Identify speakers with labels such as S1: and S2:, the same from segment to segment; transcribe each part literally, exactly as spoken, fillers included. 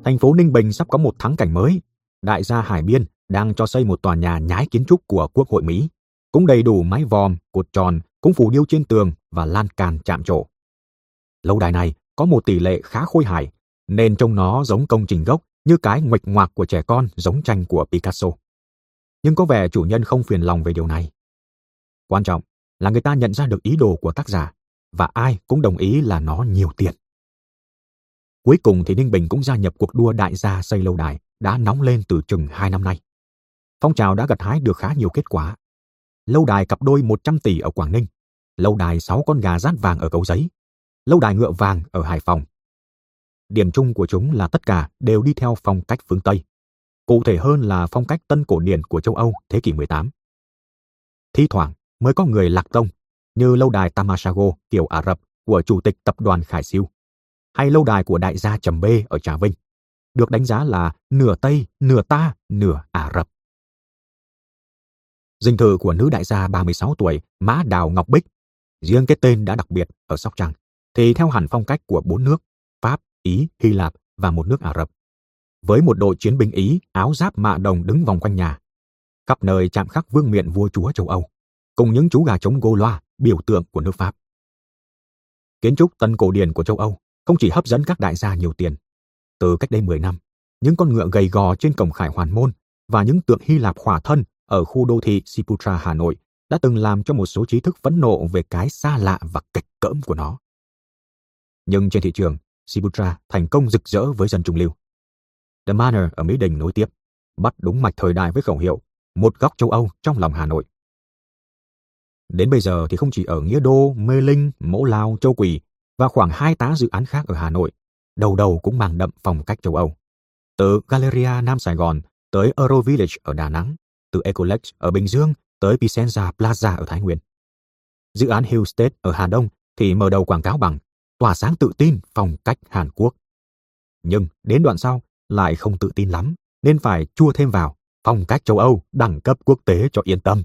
S1: Thành phố Ninh Bình sắp có một thắng cảnh mới. Đại gia Hải Biên đang cho xây một tòa nhà nhái kiến trúc của Quốc hội Mỹ, cũng đầy đủ mái vòm, cột tròn, cũng phủ điêu trên tường và lan can chạm trổ. Lâu đài này có một tỷ lệ khá khôi hài, nên trông nó giống công trình gốc, như cái nguệch ngoạc của trẻ con giống tranh của Picasso. Nhưng có vẻ chủ nhân không phiền lòng về điều này. Quan trọng là người ta nhận ra được ý đồ của tác giả, và ai cũng đồng ý là nó nhiều tiền. Cuối cùng thì Ninh Bình cũng gia nhập cuộc đua đại gia xây lâu đài đã nóng lên từ chừng hai năm nay. Phong trào đã gặt hái được khá nhiều kết quả. Lâu đài cặp đôi một trăm tỷ ở Quảng Ninh, lâu đài sáu con gà rát vàng ở Cầu Giấy, lâu đài ngựa vàng ở Hải Phòng. Điểm chung của chúng là tất cả đều đi theo phong cách phương Tây, cụ thể hơn là phong cách tân cổ điển của châu Âu thế kỷ mười tám. Thi thoảng mới có người lạc tông, như lâu đài Tamasago kiểu Ả Rập của chủ tịch tập đoàn Khải Siêu, hay lâu đài của đại gia Trầm Bê ở Trà Vinh, được đánh giá là nửa Tây, nửa ta, nửa Ả Rập. Dinh thự của nữ đại gia ba mươi sáu tuổi Mã Đào Ngọc Bích, riêng cái tên đã đặc biệt ở Sóc Trăng, thì theo hẳn phong cách của bốn nước Pháp, Ý, Hy Lạp và một nước Ả Rập, với một đội chiến binh Ý áo giáp mạ đồng đứng vòng quanh nhà, khắp nơi chạm khắc vương miện vua chúa châu Âu, cùng những chú gà trống Gaulois biểu tượng của nước Pháp. Kiến trúc tân cổ điển của châu Âu không chỉ hấp dẫn các đại gia nhiều tiền. Từ cách đây mười năm, những con ngựa gầy gò trên cổng Khải Hoàn Môn và những tượng Hy Lạp khỏa thân ở khu đô thị Siputra Hà Nội đã từng làm cho một số trí thức phẫn nộ về cái xa lạ và kịch cỡm của nó. Nhưng trên thị trường, Siputra thành công rực rỡ với dân trung lưu. The Manor ở Mỹ Đình nối tiếp, bắt đúng mạch thời đại với khẩu hiệu một góc châu Âu trong lòng Hà Nội. Đến bây giờ thì không chỉ ở Nghĩa Đô, Mê Linh, Mẫu Lao, Châu Quỳ và khoảng hai tá dự án khác ở Hà Nội, đầu đầu cũng mang đậm phong cách châu Âu. Từ Galleria Nam Sài Gòn tới Euro Village ở Đà Nẵng, từ Ecolex ở Bình Dương tới Pisenza Plaza ở Thái Nguyên. Dự án Hillstate ở Hà Đông thì mở đầu quảng cáo bằng tỏa sáng tự tin phong cách Hàn Quốc. Nhưng đến đoạn sau lại không tự tin lắm, nên phải chua thêm vào phong cách châu Âu đẳng cấp quốc tế cho yên tâm.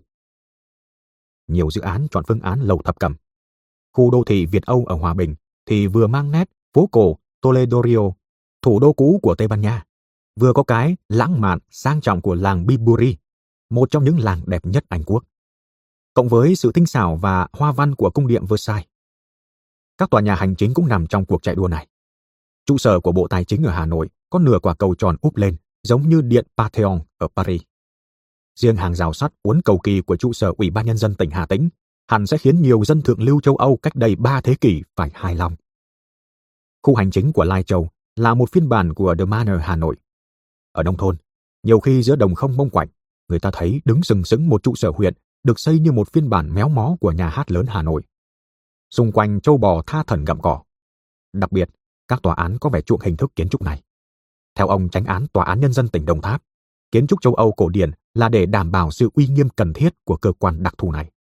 S1: Nhiều dự án chọn phương án lầu thập cẩm. Khu đô thị Việt Âu ở Hòa Bình thì vừa mang nét phố cổ Toledorio, thủ đô cũ của Tây Ban Nha, vừa có cái lãng mạn sang trọng của làng Biburi, một trong những làng đẹp nhất Anh Quốc, cộng với sự tinh xảo và hoa văn của cung điện Versailles. Các tòa nhà hành chính cũng nằm trong cuộc chạy đua này. Trụ sở của Bộ Tài chính ở Hà Nội có nửa quả cầu tròn úp lên, giống như điện Pantheon ở Paris. Riêng hàng rào sắt uốn cầu kỳ của trụ sở Ủy ban Nhân dân tỉnh Hà Tĩnh hẳn sẽ khiến nhiều dân thượng lưu châu Âu cách đây ba thế kỷ phải hài lòng. Khu hành chính của Lai Châu là một phiên bản của The Manor Hà Nội. Ở nông thôn, nhiều khi giữa đồng không mông quạnh, người ta thấy đứng sừng sững một trụ sở huyện được xây như một phiên bản méo mó của nhà hát lớn Hà Nội. Xung quanh trâu bò tha thẩn gặm cỏ. Đặc biệt, các tòa án có vẻ chuộng hình thức kiến trúc này. Theo ông Chánh án Tòa án Nhân dân tỉnh Đồng Tháp, kiến trúc châu Âu cổ điển là để đảm bảo sự uy nghiêm cần thiết của cơ quan đặc thù này.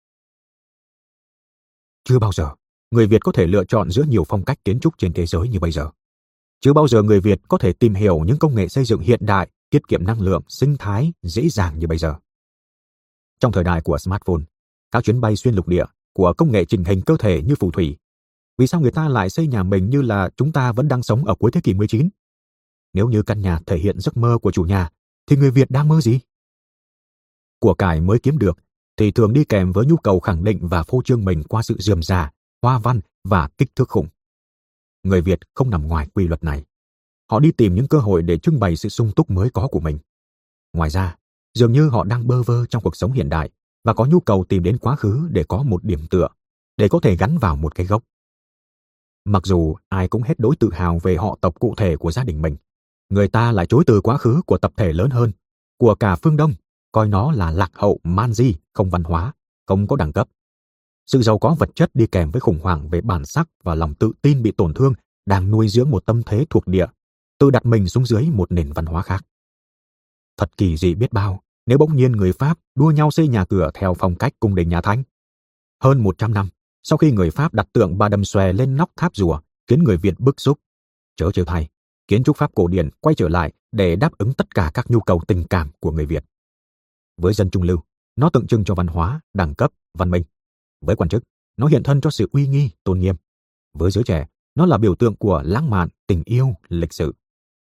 S1: Chưa bao giờ người Việt có thể lựa chọn giữa nhiều phong cách kiến trúc trên thế giới như bây giờ. Chưa bao giờ người Việt có thể tìm hiểu những công nghệ xây dựng hiện đại, tiết kiệm năng lượng, sinh thái dễ dàng như bây giờ. Trong thời đại của smartphone, các chuyến bay xuyên lục địa, của công nghệ chỉnh hình cơ thể như phù thủy, vì sao người ta lại xây nhà mình như là chúng ta vẫn đang sống ở cuối thế kỷ mười chín? Nếu như căn nhà thể hiện giấc mơ của chủ nhà, thì người Việt đang mơ gì? Của cải mới kiếm được thì thường đi kèm với nhu cầu khẳng định và phô trương mình qua sự rườm rà, hoa văn và kích thước khủng. Người Việt không nằm ngoài quy luật này. Họ đi tìm những cơ hội để trưng bày sự sung túc mới có của mình. Ngoài ra, dường như họ đang bơ vơ trong cuộc sống hiện đại và có nhu cầu tìm đến quá khứ để có một điểm tựa, để có thể gắn vào một cái gốc. Mặc dù ai cũng hết đối tự hào về họ tộc cụ thể của gia đình mình, người ta lại chối từ quá khứ của tập thể lớn hơn, của cả phương Đông, coi nó là lạc hậu, man di, không văn hóa, không có đẳng cấp. Sự giàu có vật chất đi kèm với khủng hoảng về bản sắc và lòng tự tin bị tổn thương đang nuôi dưỡng một tâm thế thuộc địa, tự đặt mình xuống dưới một nền văn hóa khác. Thật kỳ dị biết bao nếu bỗng nhiên người Pháp đua nhau xây nhà cửa theo phong cách cung đình nhà Thanh. Hơn một trăm năm sau khi người Pháp đặt tượng Bà Đầm Xòe lên nóc tháp rùa khiến người Việt bức xúc, chớ trêu thay, kiến trúc Pháp cổ điển quay trở lại để đáp ứng tất cả các nhu cầu tình cảm của người Việt. Với dân trung lưu, nó tượng trưng cho văn hóa, đẳng cấp, văn minh. Với quan chức, nó hiện thân cho sự uy nghi, tôn nghiêm. Với giới trẻ, nó là biểu tượng của lãng mạn, tình yêu, lịch sự.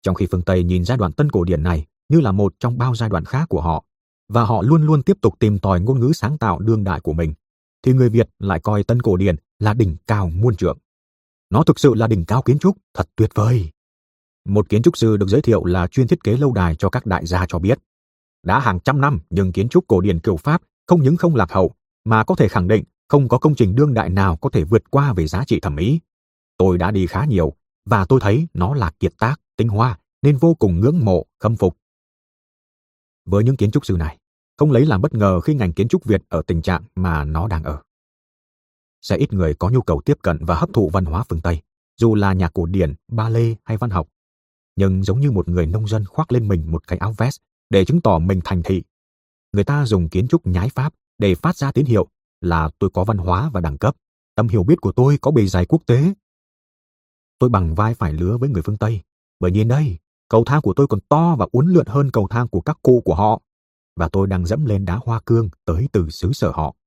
S1: Trong khi phương Tây nhìn giai đoạn tân cổ điển này như là một trong bao giai đoạn khác của họ, và họ luôn luôn tiếp tục tìm tòi ngôn ngữ sáng tạo đương đại của mình, thì người Việt lại coi tân cổ điển là đỉnh cao muôn trượng. Nó thực sự là đỉnh cao kiến trúc, thật tuyệt vời. Một kiến trúc sư được giới thiệu là chuyên thiết kế lâu đài cho các đại gia cho biết, đã hàng trăm năm nhưng kiến trúc cổ điển kiểu Pháp không những không lạc hậu, mà có thể khẳng định không có công trình đương đại nào có thể vượt qua về giá trị thẩm mỹ. Tôi đã đi khá nhiều, và tôi thấy nó là kiệt tác, tinh hoa, nên vô cùng ngưỡng mộ, khâm phục. Với những kiến trúc sư này, không lấy làm bất ngờ khi ngành kiến trúc Việt ở tình trạng mà nó đang ở. Sẽ ít người có nhu cầu tiếp cận và hấp thụ văn hóa phương Tây, dù là nhạc cổ điển, ballet hay văn học. Nhưng giống như một người nông dân khoác lên mình một cái áo vest để chứng tỏ mình thành thị, người ta dùng kiến trúc nhái Pháp để phát ra tín hiệu là tôi có văn hóa và đẳng cấp, tầm hiểu biết của tôi có bề dày quốc tế. Tôi bằng vai phải lứa với người phương Tây, bởi nhìn đây, cầu thang của tôi còn to và uốn lượn hơn cầu thang của các cụ của họ, và tôi đang dẫm lên đá hoa cương tới từ xứ sở họ.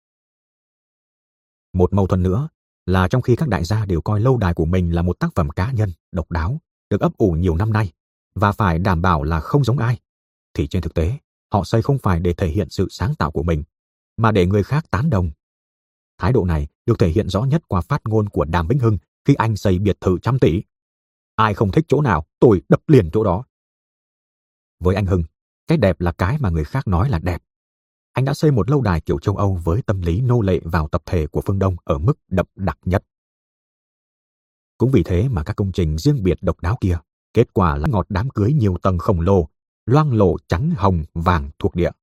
S1: Một mâu thuẫn nữa là trong khi các đại gia đều coi lâu đài của mình là một tác phẩm cá nhân, độc đáo, được ấp ủ nhiều năm nay, và phải đảm bảo là không giống ai, thì trên thực tế, họ xây không phải để thể hiện sự sáng tạo của mình, mà để người khác tán đồng. Thái độ này được thể hiện rõ nhất qua phát ngôn của Đàm Vĩnh Hưng khi anh xây biệt thự trăm tỷ. Ai không thích chỗ nào, tôi đập liền chỗ đó. Với anh Hưng, cái đẹp là cái mà người khác nói là đẹp. Anh đã xây một lâu đài kiểu châu Âu với tâm lý nô lệ vào tập thể của phương Đông ở mức đậm đặc nhất. Cũng vì thế mà các công trình riêng biệt độc đáo kia, kết quả là ngọt đám cưới nhiều tầng khổng lồ, loang lổ trắng hồng vàng thuộc địa.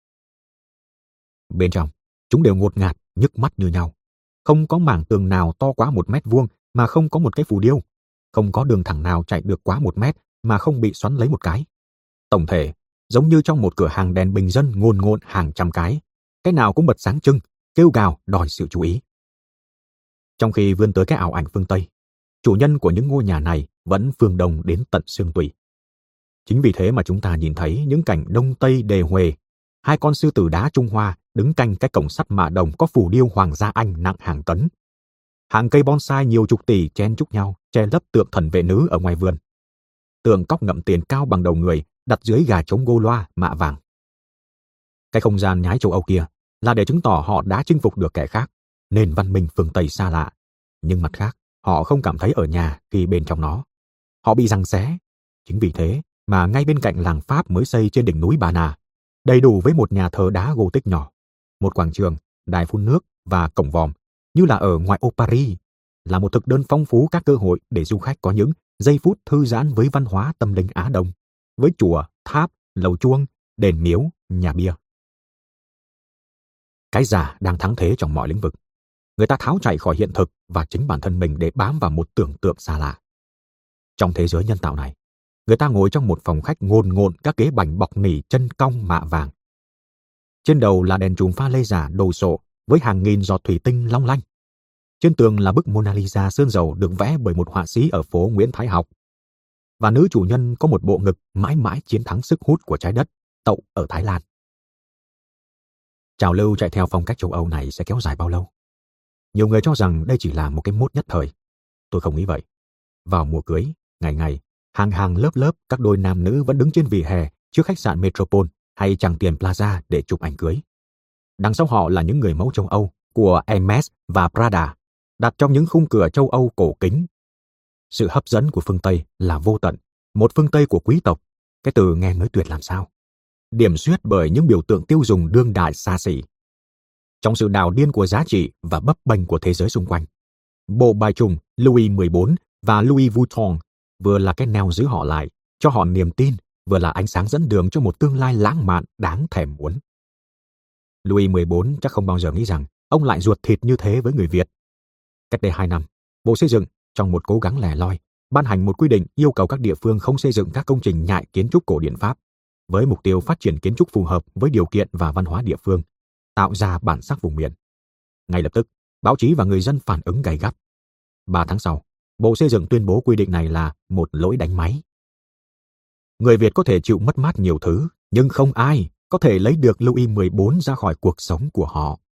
S1: Bên trong, chúng đều ngột ngạt, nhức mắt như nhau. Không có mảng tường nào to quá một mét vuông mà không có một cái phù điêu. Không có đường thẳng nào chạy được quá một mét mà không bị xoắn lấy một cái. Tổng thể, giống như trong một cửa hàng đèn bình dân ngồn ngộn hàng trăm cái, cái nào cũng bật sáng trưng, kêu gào đòi sự chú ý. Trong khi vươn tới cái ảo ảnh phương Tây, chủ nhân của những ngôi nhà này vẫn phương Đông đến tận xương tủy. Chính vì thế mà chúng ta nhìn thấy những cảnh Đông Tây đề huề, hai con sư tử đá Trung Hoa đứng canh cái cổng sắt mạ đồng có phù điêu Hoàng gia Anh nặng hàng tấn. Hàng cây bonsai nhiều chục tỷ chen chúc nhau che lấp tượng thần vệ nữ ở ngoài vườn. Tượng cóc ngậm tiền cao bằng đầu người đặt dưới gà trống gô loa mạ vàng. Cái không gian nhái châu Âu kia là để chứng tỏ họ đã chinh phục được kẻ khác, nền văn minh phương Tây xa lạ. Nhưng mặt khác, họ không cảm thấy ở nhà khi bên trong nó. Họ bị giằng xé. Chính vì thế mà ngay bên cạnh làng Pháp mới xây trên đỉnh núi Bà Nà, đầy đủ với một nhà thờ đá Gothic nhỏ, một quảng trường, đài phun nước và cổng vòm, như là ở ngoại ô Paris, là một thực đơn phong phú các cơ hội để du khách có những giây phút thư giãn với văn hóa tâm linh Á Đông, với chùa, tháp, lầu chuông, đền miếu, nhà bia. Cái giả đang thắng thế trong mọi lĩnh vực. Người ta tháo chạy khỏi hiện thực và chính bản thân mình để bám vào một tưởng tượng xa lạ. Trong thế giới nhân tạo này, người ta ngồi trong một phòng khách ngồn ngộn các ghế bành bọc nỉ chân cong mạ vàng. Trên đầu là đèn chùm pha lê giả đồ sộ với hàng nghìn giọt thủy tinh long lanh. Trên tường là bức Mona Lisa sơn dầu được vẽ bởi một họa sĩ ở phố Nguyễn Thái Học. Và nữ chủ nhân có một bộ ngực mãi mãi chiến thắng sức hút của trái đất, tậu ở Thái Lan. Trào lưu chạy theo phong cách châu Âu này sẽ kéo dài bao lâu? Nhiều người cho rằng đây chỉ là một cái mốt nhất thời. Tôi không nghĩ vậy. Vào mùa cưới, ngày ngày, hàng hàng lớp lớp các đôi nam nữ vẫn đứng trên vỉa hè trước khách sạn Metropole hay Tràng Tiền Plaza để chụp ảnh cưới. Đằng sau họ là những người mẫu châu Âu của Hermes và Prada, đặt trong những khung cửa châu Âu cổ kính. Sự hấp dẫn của phương Tây là vô tận, một phương Tây của quý tộc, cái từ nghe mới tuyệt làm sao. Điểm xuyết bởi những biểu tượng tiêu dùng đương đại xa xỉ. Trong sự đảo điên của giá trị và bấp bênh của thế giới xung quanh, bộ bài trùng Louis mười bốn và Louis Vuitton vừa là cái neo giữ họ lại, cho họ niềm tin, vừa là ánh sáng dẫn đường cho một tương lai lãng mạn đáng thèm muốn. Louis mười bốn chắc không bao giờ nghĩ rằng ông lại ruột thịt như thế với người Việt. Cách đây hai năm, Bộ Xây dựng, trong một cố gắng lẻ loi, ban hành một quy định yêu cầu các địa phương không xây dựng các công trình nhại kiến trúc cổ điển Pháp, với mục tiêu phát triển kiến trúc phù hợp với điều kiện và văn hóa địa phương, tạo ra bản sắc vùng miền. Ngay lập tức, báo chí và người dân phản ứng gay gắt. Ba tháng sau, Bộ Xây dựng tuyên bố quy định này là một lỗi đánh máy. Người Việt có thể chịu mất mát nhiều thứ, nhưng không ai có thể lấy được Louis mười bốn ra khỏi cuộc sống của họ.